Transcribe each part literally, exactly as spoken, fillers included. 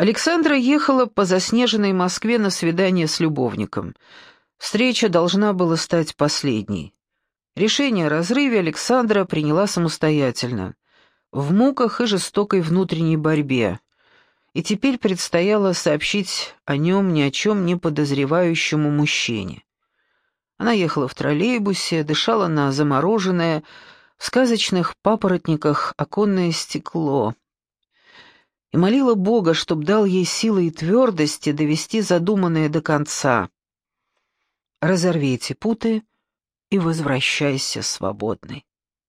Александра ехала по заснеженной Москве на свидание с любовником. Встреча должна была стать последней. Решение о разрыве Александра приняла самостоятельно, в муках и жестокой внутренней борьбе. И теперь предстояло сообщить о нем ни о чем не подозревающему мужчине. Она ехала в троллейбусе, дышала на замороженное, в сказочных папоротниках оконное стекло и молила Бога, чтоб дал ей силы и твердости довести задуманное до конца. Разорви эти путы и возвращайся свободной.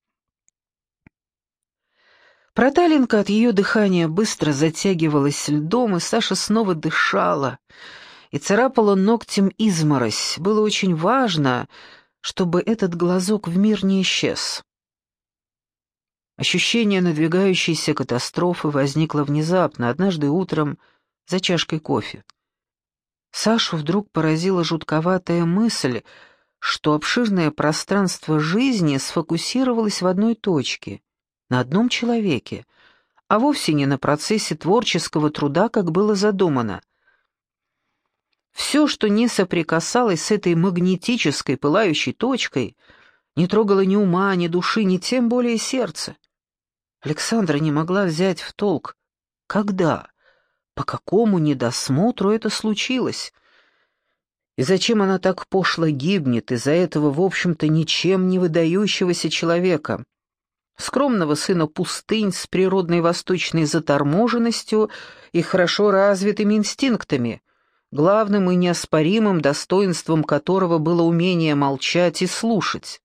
Проталинка от ее дыхания быстро затягивалась льдом, и Саша снова дышала и царапала ногтем изморозь. Было очень важно, чтобы этот глазок в мир не исчез. Ощущение надвигающейся катастрофы возникло внезапно, однажды утром, за чашкой кофе. Сашу вдруг поразила жутковатая мысль, что обширное пространство жизни сфокусировалось в одной точке, на одном человеке, а вовсе не на процессе творческого труда, как было задумано. Все, что не соприкасалось с этой магнетической пылающей точкой, не трогало ни ума, ни души, ни тем более сердца. Александра не могла взять в толк, когда, по какому недосмотру это случилось. И зачем она так пошло гибнет из-за этого, в общем-то, ничем не выдающегося человека? Скромного сына пустынь с природной восточной заторможенностью и хорошо развитыми инстинктами, главным и неоспоримым достоинством которого было умение молчать и слушать.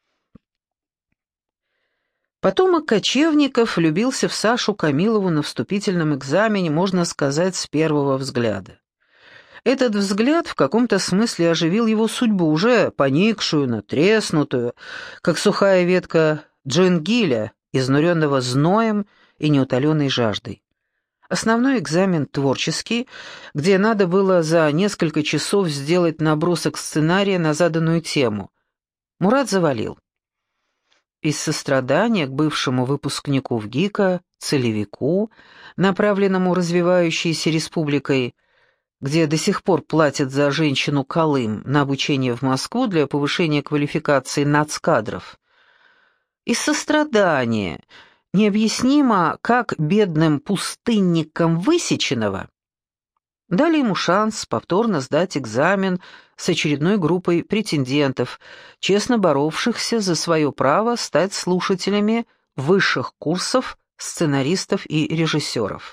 Потомок кочевников влюбился в Сашу Камилову на вступительном экзамене, можно сказать, с первого взгляда. Этот взгляд в каком-то смысле оживил его судьбу, уже поникшую, натреснутую, как сухая ветка джингиля, изнуренного зноем и неутоленной жаждой. Основной экзамен творческий, где надо было за несколько часов сделать набросок сценария на заданную тему. Мурат завалил. Из сострадания к бывшему выпускнику ВГИКа, целевику, направленному развивающейся республикой, где до сих пор платят за женщину Колым на обучение в Москву для повышения квалификации нацкадров. Из сострадания, необъяснимо, как бедным пустынникам Высеченного, дали ему шанс повторно сдать экзамен с очередной группой претендентов, честно боровшихся за свое право стать слушателями высших курсов сценаристов и режиссеров.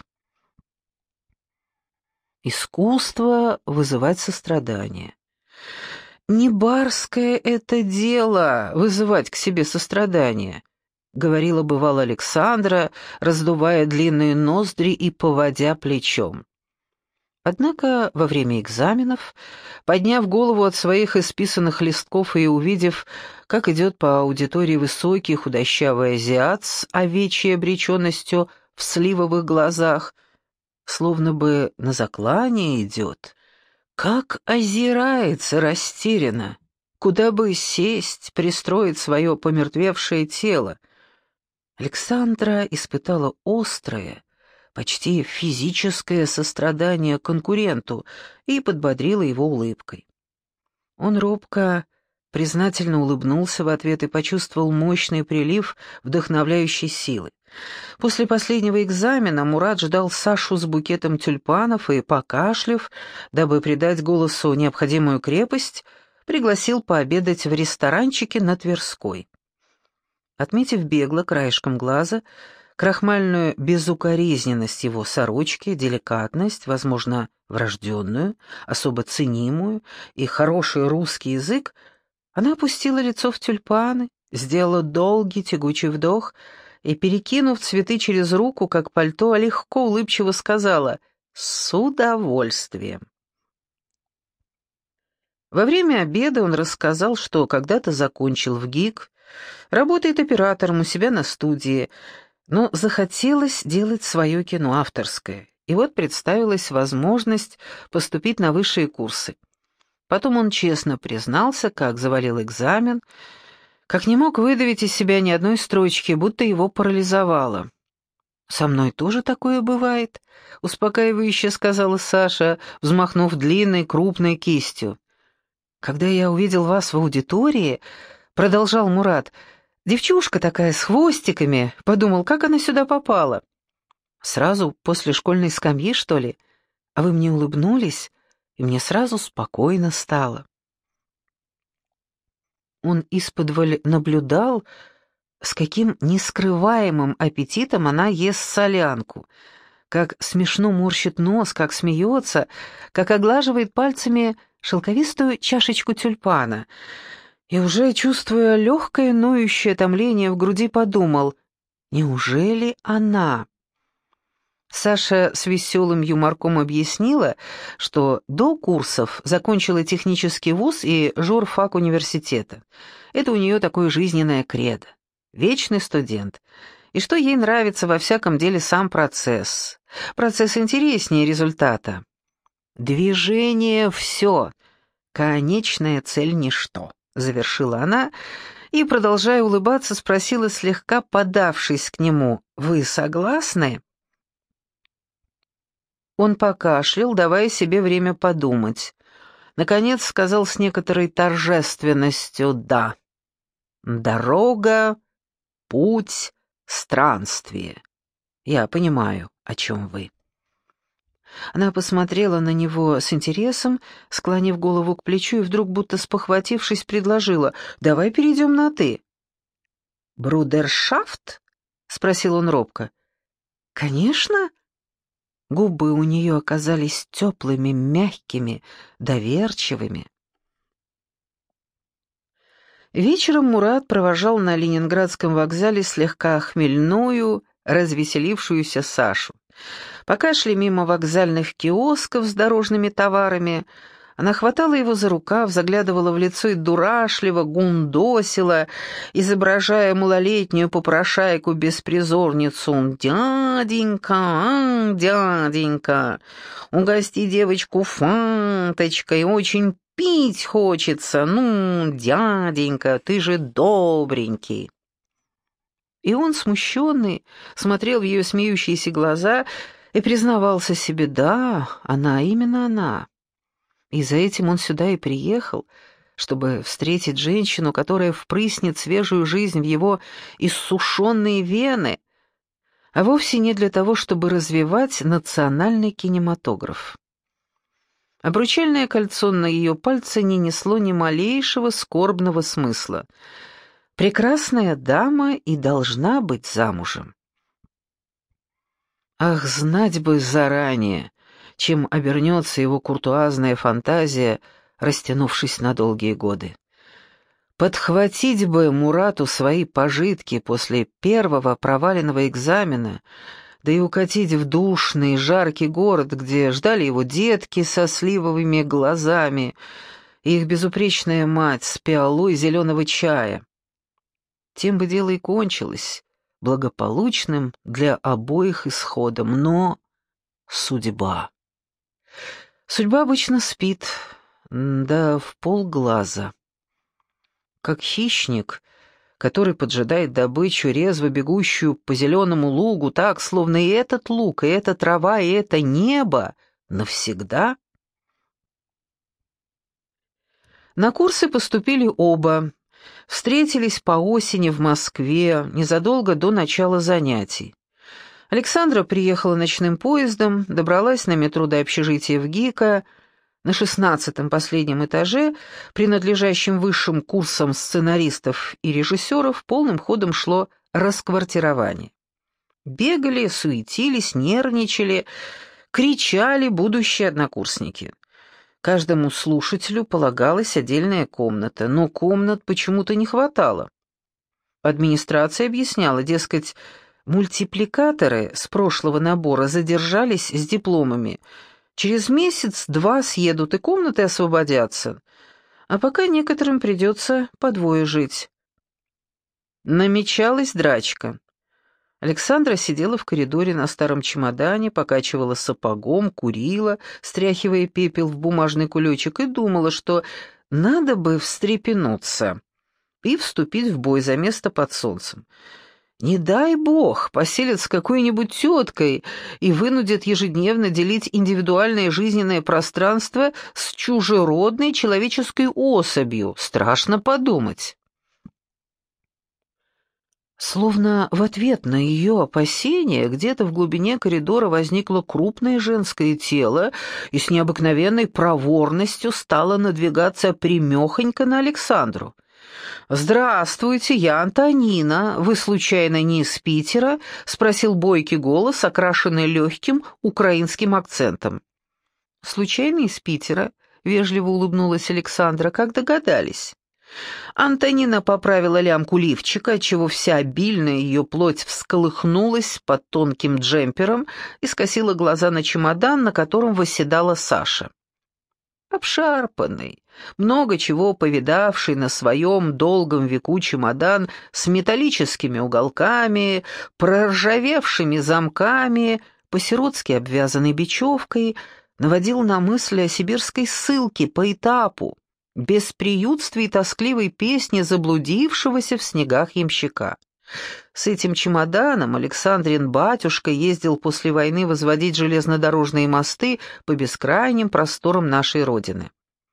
Искусство вызывать сострадание. «Не барское это дело — вызывать к себе сострадание», — говорила бывало Александра, раздувая длинные ноздри и поводя плечом. Однако во время экзаменов, подняв голову от своих исписанных листков и увидев, как идет по аудитории высокий худощавый азиат с овечьей обреченностью в сливовых глазах, словно бы на заклание идет, как озирается растерянно, куда бы сесть, пристроить свое помертвевшее тело, Александра испытала острое, почти физическое сострадание конкуренту и подбодрила его улыбкой. Он робко, признательно улыбнулся в ответ и почувствовал мощный прилив вдохновляющей силы. После последнего экзамена Мурат ждал Сашу с букетом тюльпанов и, покашляв, дабы придать голосу необходимую крепость, пригласил пообедать в ресторанчике на Тверской. Отметив бегло краешком глаза крахмальную безукоризненность его сорочки, деликатность, возможно, врожденную, особо ценимую, и хороший русский язык, она опустила лицо в тюльпаны, сделала долгий тягучий вдох и, перекинув цветы через руку, как пальто, легко улыбчиво сказала «С удовольствием». Во время обеда он рассказал, что когда-то закончил ВГИК, работает оператором у себя на студии, но захотелось делать свое кино авторское, и вот представилась возможность поступить на высшие курсы. Потом он честно признался, как завалил экзамен, как не мог выдавить из себя ни одной строчки, будто его парализовало. «Со мной тоже такое бывает», — успокаивающе сказала Саша, взмахнув длинной крупной кистью. «Когда я увидел вас в аудитории», — продолжал Мурат, — «девчушка такая с хвостиками, подумал, как она сюда попала. Сразу после школьной скамьи, что ли? А вы мне улыбнулись, и мне сразу спокойно стало». Он исподволь наблюдал, с каким нескрываемым аппетитом она ест солянку, как смешно морщит нос, как смеется, как оглаживает пальцами шелковистую чашечку тюльпана, и уже, чувствуя легкое ноющее томление в груди, подумал: неужели она? Саша с веселым юморком объяснила, что до курсов закончила технический вуз и журфак университета. Это у нее такое жизненное кредо. Вечный студент. И что ей нравится во всяком деле сам процесс. Процесс интереснее результата. «Движение — все, конечная цель — ничто», — завершила она и, продолжая улыбаться, спросила, слегка подавшись к нему: «Вы согласны?» Он покашлял, давая себе время подумать. Наконец сказал с некоторой торжественностью «да». «Дорога, путь, странствие. Я понимаю, о чем вы». Она посмотрела на него с интересом, склонив голову к плечу, и вдруг, будто спохватившись, предложила: «Давай перейдем на «ты». «Брудершафт?» — спросил он робко. «Конечно». Губы у нее оказались теплыми, мягкими, доверчивыми. Вечером Мурат провожал на Ленинградском вокзале слегка хмельную, развеселившуюся Сашу. Пока шли мимо вокзальных киосков с дорожными товарами, она хватала его за рукав, заглядывала в лицо и дурашливо гундосила, изображая малолетнюю попрошайку-беспризорницу. «Дяденька, а, дяденька, угости девочку фанточкой, очень пить хочется, ну, дяденька, ты же добренький». И он, смущенный, смотрел в ее смеющиеся глаза и признавался себе: да, она, именно она. И за этим он сюда и приехал, чтобы встретить женщину, которая впрыснет свежую жизнь в его иссушенные вены, а вовсе не для того, чтобы развивать национальный кинематограф. Обручальное кольцо на ее пальце не несло ни малейшего скорбного смысла. Прекрасная дама и должна быть замужем. Ах, знать бы заранее, чем обернется его куртуазная фантазия, растянувшись на долгие годы. Подхватить бы Мурату свои пожитки после первого проваленного экзамена, да и укатить в душный, жаркий город, где ждали его детки со сливовыми глазами и их безупречная мать с пиалой зеленого чая. Тем бы дело и кончилось, благополучным для обоих исходом, но судьба... Судьба обычно спит, да в полглаза. Как хищник, который поджидает добычу, резво бегущую по зеленому лугу, так, словно и этот луг, и эта трава, и это небо навсегда. На курсы поступили оба, встретились по осени в Москве незадолго до начала занятий. Александра приехала ночным поездом, добралась на метро до общежития в ГИКа. На шестнадцатом последнем этаже, принадлежащем высшим курсам сценаристов и режиссеров, полным ходом шло расквартирование. Бегали, суетились, нервничали, кричали будущие однокурсники. Каждому слушателю полагалась отдельная комната, но комнат почему-то не хватало. Администрация объясняла, дескать, мультипликаторы с прошлого набора задержались с дипломами. Через месяц-два съедут и комнаты освободятся, а пока некоторым придется по двое жить. Намечалась драчка. Александра сидела в коридоре на старом чемодане, покачивала сапогом, курила, стряхивая пепел в бумажный кулечек, и думала, что надо бы встрепенуться и вступить в бой за место под солнцем. Не дай бог, поселят с какой-нибудь теткой и вынудят ежедневно делить индивидуальное жизненное пространство с чужеродной человеческой особью. Страшно подумать. Словно в ответ на ее опасения, где-то в глубине коридора возникло крупное женское тело и с необыкновенной проворностью стало надвигаться прямехонько на Александру. «Здравствуйте, я Антонина. Вы, случайно, не из Питера?» — спросил бойкий голос, окрашенный легким украинским акцентом. «Случайно из Питера?» — вежливо улыбнулась Александра. «Как догадались?» Антонина поправила лямку лифчика, отчего вся обильная ее плоть всколыхнулась под тонким джемпером и скосила глаза на чемодан, на котором восседала Саша. Обшарпанный, много чего повидавший на своем долгом веку чемодан с металлическими уголками, проржавевшими замками, по-сиротски обвязанной бечевкой, наводил на мысли о сибирской ссылке по этапу, бесприютстве и тоскливой песне заблудившегося в снегах ямщика. С этим чемоданом Александрин батюшка ездил после войны возводить железнодорожные мосты по бескрайним просторам нашей Родины.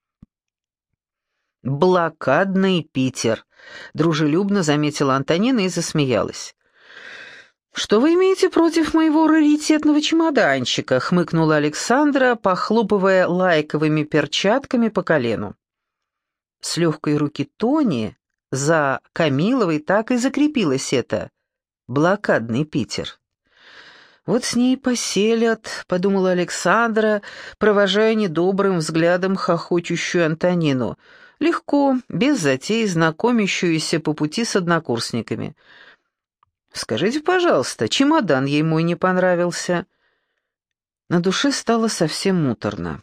«Блокадный Питер», — дружелюбно заметила Антонина и засмеялась. «Что вы имеете против моего раритетного чемоданчика?» — хмыкнула Александра, похлопывая лайковыми перчатками по колену. С легкой руки Тони за Камиловой так и закрепилось это «блокадный Питер». «Вот с ней поселят», — подумала Александра, провожая недобрым взглядом хохочущую Антонину, легко, без затей, знакомящуюся по пути с однокурсниками. «Скажите, пожалуйста, чемодан ей мой не понравился?» На душе стало совсем муторно.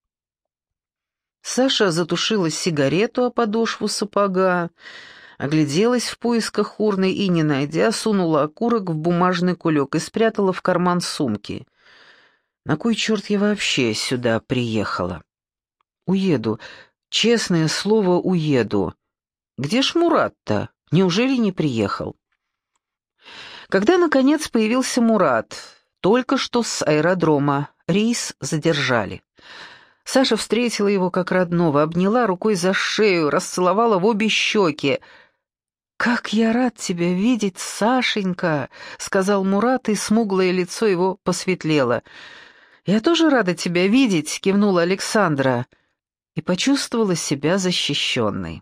Саша затушила сигарету о подошву сапога, огляделась в поисках урны и, не найдя, сунула окурок в бумажный кулек и спрятала в карман сумки. «На кой черт я вообще сюда приехала? Уеду, честное слово, уеду. Где ж Мурат-то? Неужели не приехал?» Когда, наконец, появился Мурат, только что с аэродрома, рейс задержали. Саша встретила его как родного, обняла рукой за шею, расцеловала в обе щеки. «Как я рад тебя видеть, Сашенька!» — сказал Мурат, и смуглое лицо его посветлело. «Я тоже рада тебя видеть!» — кивнула Александра и почувствовала себя защищенной.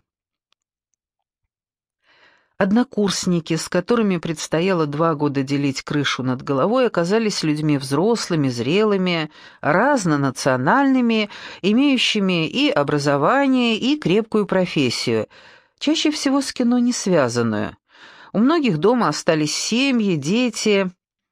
Однокурсники, с которыми предстояло два года делить крышу над головой, оказались людьми взрослыми, зрелыми, разнонациональными, имеющими и образование, и крепкую профессию, чаще всего с кино не связанную. У многих дома остались семьи, дети.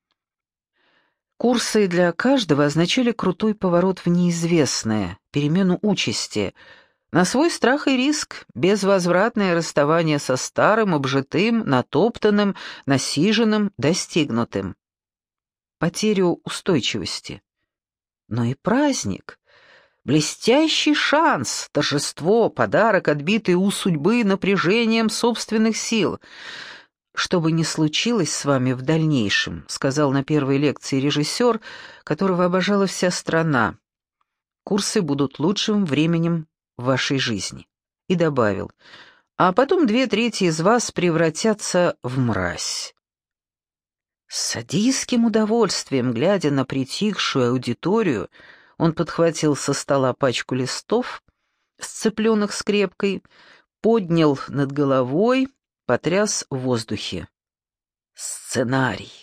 Курсы для каждого означали крутой поворот в неизвестное, перемену участи — на свой страх и риск, безвозвратное расставание со старым, обжитым, натоптанным, насиженным, достигнутым. Потерю устойчивости. Но и праздник. Блестящий шанс, торжество, подарок, отбитый у судьбы напряжением собственных сил. «Что бы ни случилось с вами в дальнейшем», — сказал на первой лекции режиссер, которого обожала вся страна, «курсы будут лучшим временем в вашей жизни», и добавил, «а потом две трети из вас превратятся в мразь». С садистским удовольствием, глядя на притихшую аудиторию, он подхватил со стола пачку листов, сцепленных скрепкой, поднял над головой, потряс в воздухе. Сценарий.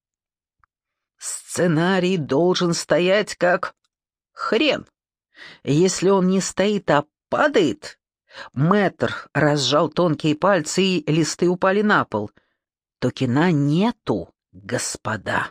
Сценарий должен стоять как хрен. Если он не стоит, а падает, мэтр разжал тонкие пальцы и листы упали на пол, то кино нету, господа.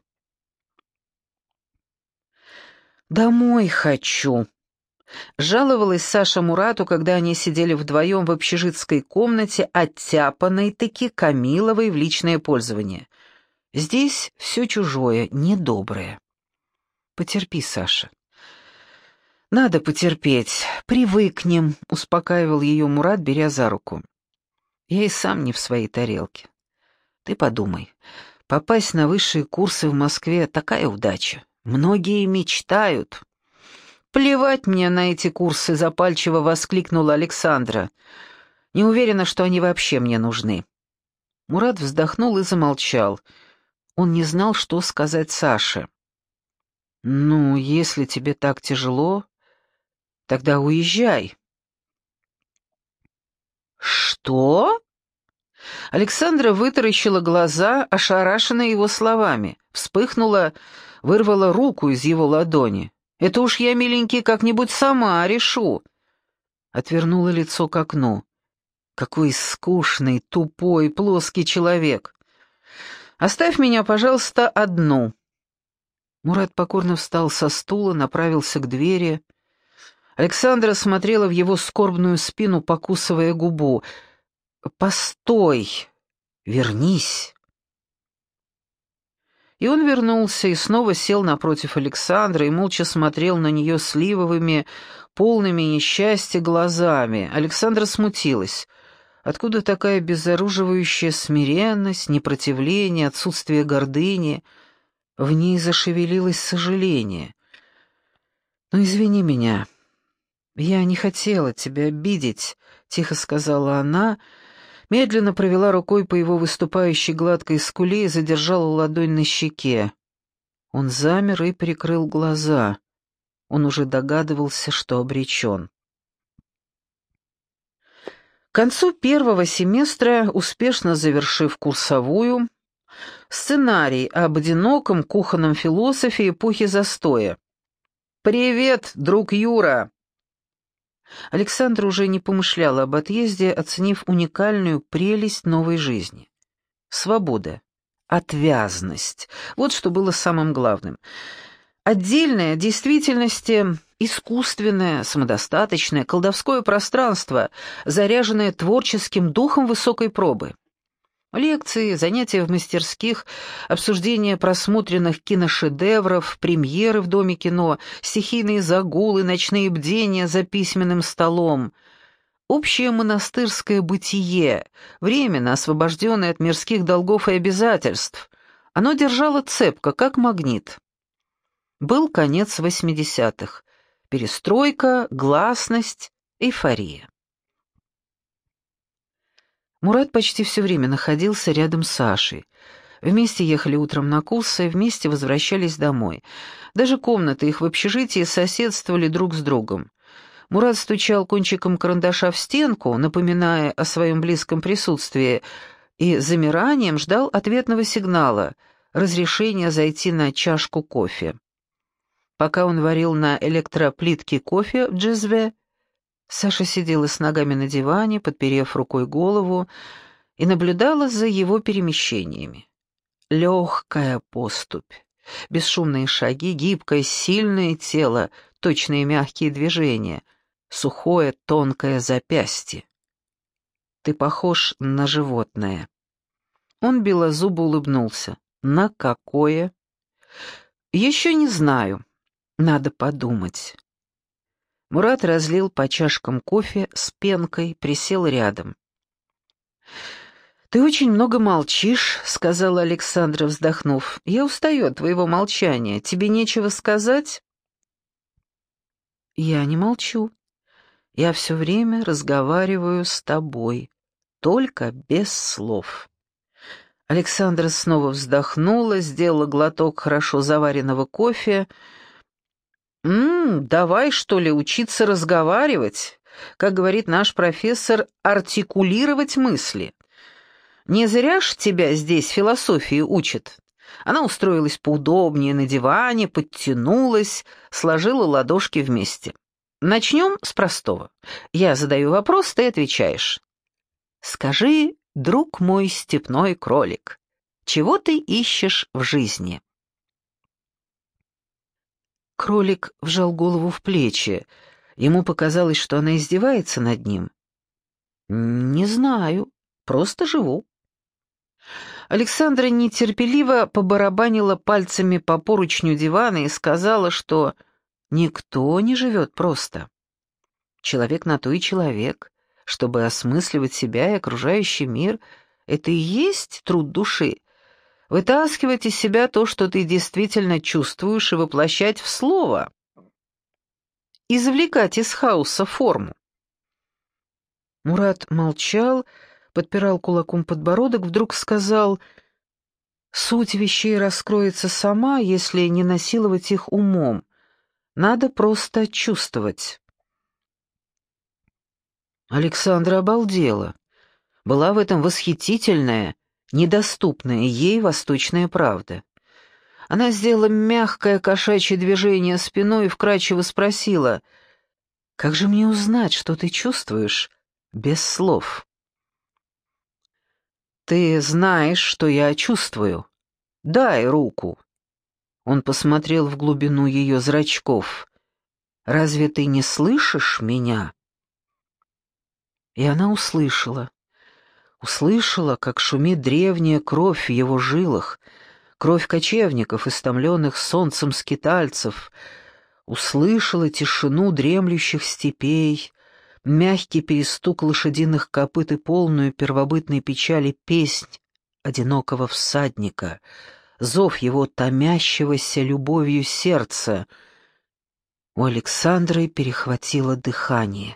«Домой хочу», — жаловалась Саша Мурату, когда они сидели вдвоем в общежитской комнате, оттяпанной-таки Камиловой в личное пользование. «Здесь все чужое, недоброе». «Потерпи, Саша». «Надо потерпеть, привыкнем», — успокаивал ее Мурат, беря за руку. «Я и сам не в своей тарелке. Ты подумай, попасть на высшие курсы в Москве — такая удача. Многие мечтают. «Плевать мне на эти курсы», — запальчиво воскликнула Александра. «Не уверена, что они вообще мне нужны». Мурат вздохнул и замолчал. Он не знал, что сказать Саше. «Ну, если тебе так тяжело, тогда уезжай». «Что?» Александра вытаращила глаза, ошарашенная его словами, вспыхнула, вырвала руку из его ладони. «Это уж я, миленький, как-нибудь сама решу». Отвернула лицо к окну. «Какой скучный, тупой, плоский человек! Оставь меня, пожалуйста, одну». Мурат покорно встал со стула, направился к двери. Александра смотрела в его скорбную спину, покусывая губу. «Постой! Вернись!» И он вернулся и снова сел напротив Александры и молча смотрел на нее сливовыми, полными несчастья глазами. Александра смутилась. Откуда такая безоруживающая смиренность, непротивление, отсутствие гордыни? В ней зашевелилось сожаление. «Ну, извини меня. Я не хотела тебя обидеть», — тихо сказала она, медленно провела рукой по его выступающей гладкой скуле и задержала ладонь на щеке. Он замер и прикрыл глаза. Он уже догадывался, что обречен. К концу первого семестра, успешно завершив курсовую, сценарий об одиноком кухонном философе эпохи застоя. «Привет, друг Юра!» Александра уже не помышляла об отъезде, оценив уникальную прелесть новой жизни. Свобода, отвязность — вот что было самым главным. Отдельное, в действительности, искусственное, самодостаточное, колдовское пространство, заряженное творческим духом высокой пробы. Лекции, занятия в мастерских, обсуждение просмотренных киношедевров, премьеры в Доме кино, стихийные загулы, ночные бдения за письменным столом. Общее монастырское бытие, временно освобожденное от мирских долгов и обязательств. Оно держало цепко, как магнит. Был конец восьмидесятых. Перестройка, гласность, эйфория. Мурат почти все время находился рядом с Сашей. Вместе ехали утром на курсы, вместе возвращались домой. Даже комнаты их в общежитии соседствовали друг с другом. Мурат стучал кончиком карандаша в стенку, напоминая о своем близком присутствии, и замиранием ждал ответного сигнала, разрешения зайти на чашку кофе. Пока он варил на электроплитке кофе в джезве, Саша сидела с ногами на диване, подперев рукой голову, и наблюдала за его перемещениями. Легкая поступь, бесшумные шаги, гибкое, сильное тело, точные мягкие движения, сухое, тонкое запястье. «Ты похож на животное». Он белозубо улыбнулся. «На какое?» «Еще не знаю. Надо подумать». Мурат разлил по чашкам кофе с пенкой, присел рядом. «Ты очень много молчишь», — сказала Александра, вздохнув. «Я устаю от твоего молчания. Тебе нечего сказать?» «Я не молчу. Я все время разговариваю с тобой, только без слов». Александра снова вздохнула, сделала глоток хорошо заваренного кофе. «М-м, давай, что ли, учиться разговаривать, как говорит наш профессор, артикулировать мысли. Не зря ж тебя здесь философии учат». Она устроилась поудобнее на диване, подтянулась, сложила ладошки вместе. «Начнем с простого. Я задаю вопрос, ты отвечаешь. Скажи, друг мой степной кролик, чего ты ищешь в жизни?» Кролик вжал голову в плечи. Ему показалось, что она издевается над ним. «Не знаю, просто живу». Александра нетерпеливо побарабанила пальцами по поручню дивана и сказала, что никто не живет просто. Человек на то и человек, чтобы осмысливать себя и окружающий мир, Это и есть труд души. Вытаскивать из себя то, что ты действительно чувствуешь, и воплощать в слово. Извлекать из хаоса форму. Мурат молчал, подпирал кулаком подбородок, вдруг сказал: «Суть вещей раскроется сама, если не насиловать их умом. Надо просто чувствовать». Александра обалдела. Была в этом восхитительная, недоступная ей восточная правда. Она сделала мягкое кошачье движение спиной и вкрадчиво спросила: «Как же мне узнать, что ты чувствуешь, без слов?» «Ты знаешь, что я чувствую. Дай руку». Он посмотрел в глубину ее зрачков. «Разве ты не слышишь меня?» И она услышала. Услышала, как шумит древняя кровь в его жилах, кровь кочевников, истомленных солнцем скитальцев. Услышала тишину дремлющих степей, мягкий перестук лошадиных копыт и полную первобытной печали песнь одинокого всадника, зов его томящегося любовью сердца. У Александры перехватило дыхание.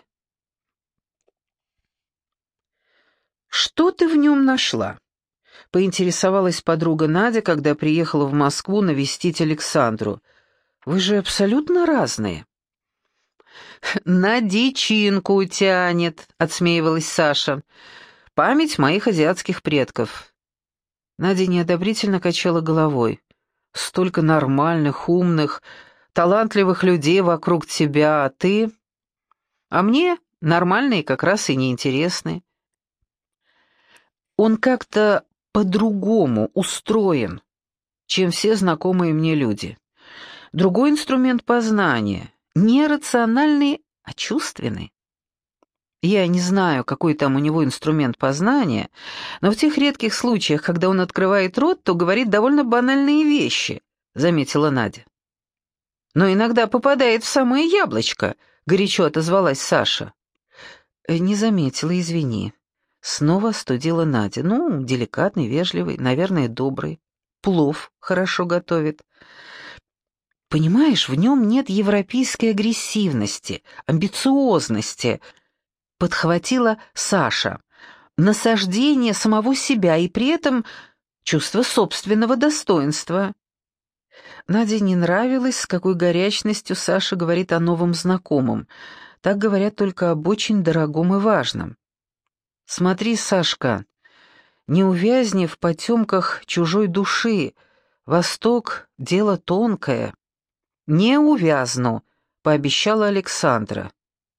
«Что ты в нем нашла?» — поинтересовалась подруга Надя, когда приехала в Москву навестить Александру. «Вы же абсолютно разные». «На дичинку тянет», — отсмеивалась Саша. «Память моих азиатских предков». Надя неодобрительно качала головой. «Столько нормальных, умных, талантливых людей вокруг тебя, а ты...» «А мне нормальные как раз и неинтересны». Он как-то по-другому устроен, чем все знакомые мне люди. Другой инструмент познания, не рациональный, а чувственный. Я не знаю, какой там у него инструмент познания, но в тех редких случаях, когда он открывает рот, то говорит довольно банальные вещи, заметила Надя. Но иногда попадает в самое яблочко, горячо отозвалась Саша. Не заметила, извини. Снова остудила Надя. Ну, деликатный, вежливый, наверное, добрый. Плов хорошо готовит. Понимаешь, в нем нет европейской агрессивности, амбициозности, подхватила Саша. Насаждение самого себя и при этом чувство собственного достоинства. Наде не нравилось, с какой горячностью Саша говорит о новом знакомом. Так говорят только об очень дорогом и важном. «Смотри, Сашка, не увязни в потемках чужой души. Восток — дело тонкое». «Не увязну», — пообещала Александра.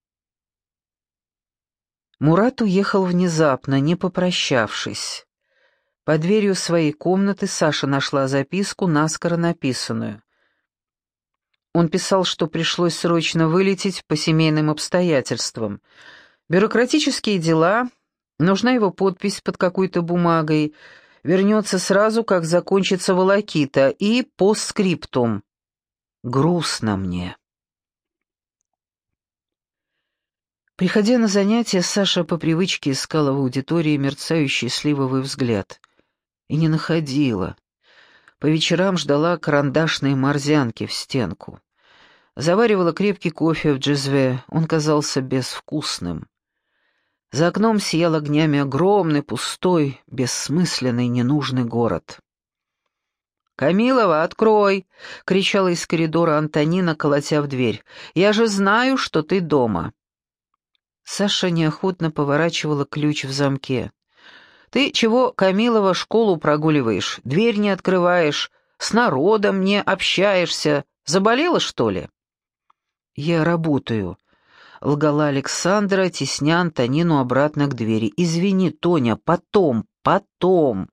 Мурат уехал внезапно, не попрощавшись. Под дверью своей комнаты Саша нашла записку, наскоро написанную. Он писал, что пришлось срочно вылететь по семейным обстоятельствам. Бюрократические дела... Нужна его подпись под какой-то бумагой. Вернется сразу, как закончится волокита. И постскриптум. Грустно мне. Приходя на занятия, Саша по привычке искала в аудитории мерцающий сливовый взгляд. И не находила. По вечерам ждала карандашные морзянки в стенку. Заваривала крепкий кофе в джезве. Он казался безвкусным. За окном сиял огнями огромный, пустой, бессмысленный, ненужный город. «Камилова, открой!» — кричала из коридора Антонина, колотя в дверь. «Я же знаю, что ты дома!» Саша неохотно поворачивала ключ в замке. «Ты чего, Камилова, школу прогуливаешь, дверь не открываешь, с народом не общаешься? Заболела, что ли?» «Я работаю», — лгала Александра, тесня Антонину обратно к двери. «Извини, Тоня, потом, потом».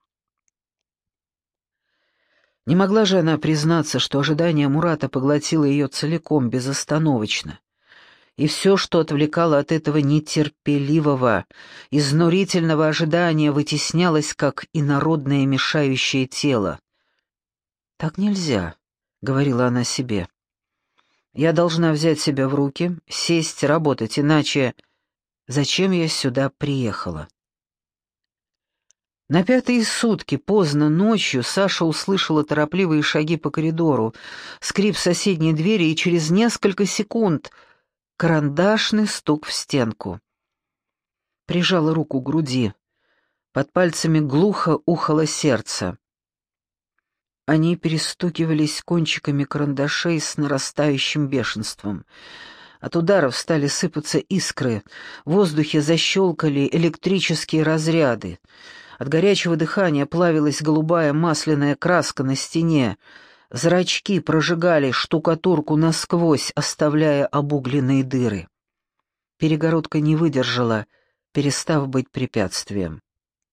Не могла же она признаться, что ожидание Мурата поглотило ее целиком, безостановочно. И все, что отвлекало от этого нетерпеливого, изнурительного ожидания, вытеснялось, как инородное мешающее тело. «Так нельзя», — говорила она себе. «Я должна взять себя в руки, сесть, работать, иначе зачем я сюда приехала?» На пятые сутки, поздно ночью, Саша услышала торопливые шаги по коридору, скрип соседней двери и через несколько секунд карандашный стук в стенку. Прижала руку к груди. Под пальцами глухо ухало сердце. Они перестукивались кончиками карандашей с нарастающим бешенством. От ударов стали сыпаться искры, в воздухе защелкали электрические разряды. От горячего дыхания плавилась голубая масляная краска на стене. Зрачки прожигали штукатурку насквозь, оставляя обугленные дыры. Перегородка не выдержала, перестав быть препятствием.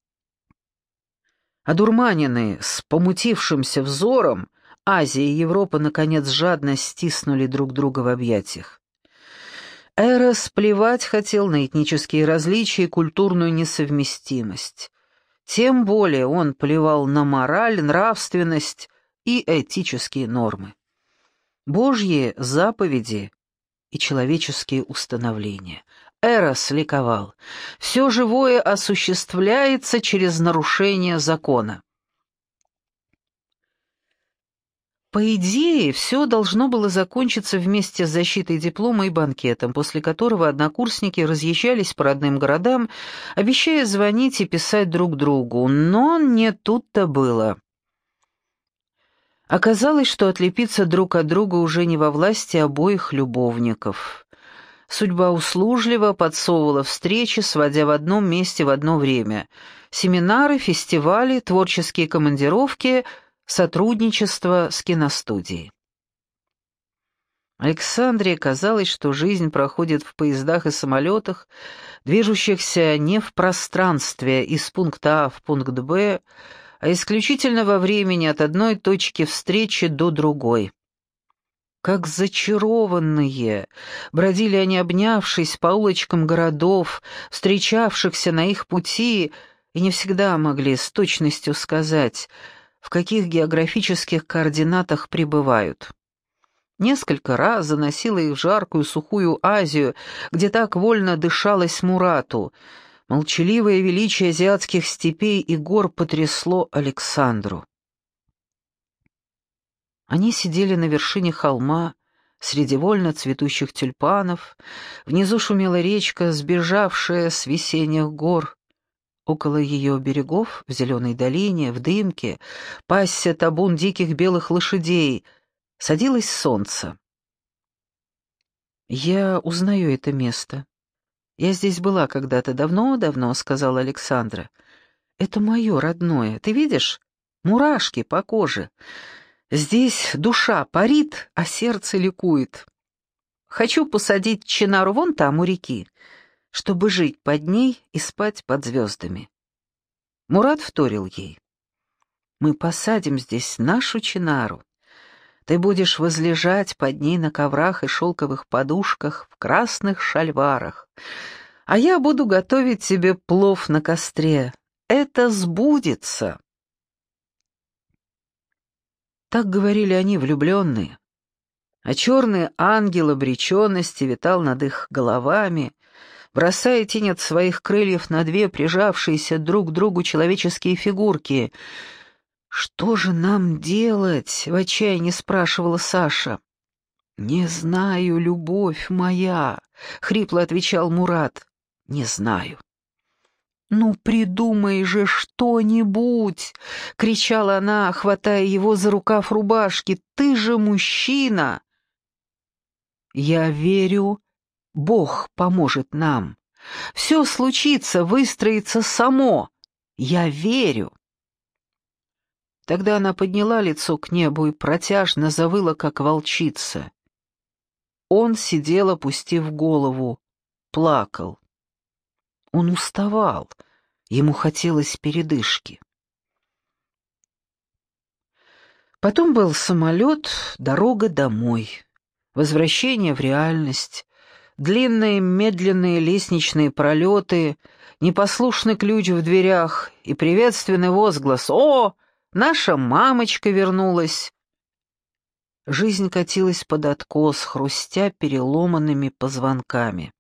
Одурманенные, с помутившимся взором, Азия и Европа, наконец, жадно стиснули друг друга в объятиях. Эрос плевать хотел на этнические различия и культурную несовместимость. Тем более он плевал на мораль, нравственность и этические нормы. Божьи заповеди и человеческие установления. Эрос ликовал. Все живое осуществляется через нарушение закона. По идее, все должно было закончиться вместе с защитой диплома и банкетом, после которого однокурсники разъезжались по родным городам, обещая звонить и писать друг другу, но не тут-то было. Оказалось, что отлепиться друг от друга уже не во власти обоих любовников. Судьба услужливо подсовывала встречи, сводя в одном месте в одно время. Семинары, фестивали, творческие командировки — сотрудничество с киностудией. Александре казалось, что жизнь проходит в поездах и самолетах, движущихся не в пространстве из пункта А в пункт Б, а исключительно во времени от одной точки встречи до другой. Как зачарованные бродили они, обнявшись по улочкам городов, встречавшихся на их пути, и не всегда могли с точностью сказать, в каких географических координатах пребывают. Несколько раз заносило их в жаркую сухую Азию, где так вольно дышалось Мурату. Молчаливое величие азиатских степей и гор потрясло Александру. Они сидели на вершине холма, среди вольно цветущих тюльпанов, внизу шумела речка, сбежавшая с весенних гор. Около ее берегов, в зеленой долине, в дымке, пасся табун диких белых лошадей. Садилось солнце. «Я узнаю это место. Я здесь была когда-то давно-давно», — сказала Александра. «Это мое родное. Ты видишь? Мурашки по коже. Здесь душа парит, а сердце ликует. Хочу посадить чинару вон там, у реки, чтобы жить под ней и спать под звездами». Мурат вторил ей. «Мы посадим здесь нашу чинару. Ты будешь возлежать под ней на коврах и шелковых подушках в красных шальварах, а я буду готовить тебе плов на костре. Это сбудется». Так говорили они, влюбленные, а черный ангел обреченности витал над их головами, бросая тень от своих крыльев на две прижавшиеся друг к другу человеческие фигурки. «Что же нам делать?» — в отчаянии спрашивала Саша. «Не знаю, любовь моя», — хрипло отвечал Мурат. «Не знаю». «Ну, придумай же что-нибудь!» — кричала она, хватая его за рукав рубашки. «Ты же мужчина!» «Я верю, Бог поможет нам. Все случится, выстроится само. Я верю». Тогда она подняла лицо к небу и протяжно завыла, как волчица. Он сидел, опустив голову, плакал. Он уставал, ему хотелось передышки. Потом был самолет, дорога домой, возвращение в реальность, длинные медленные лестничные пролеты, непослушный ключ в дверях и приветственный возглас: «О, наша мамочка вернулась!» Жизнь катилась под откос, хрустя переломанными позвонками.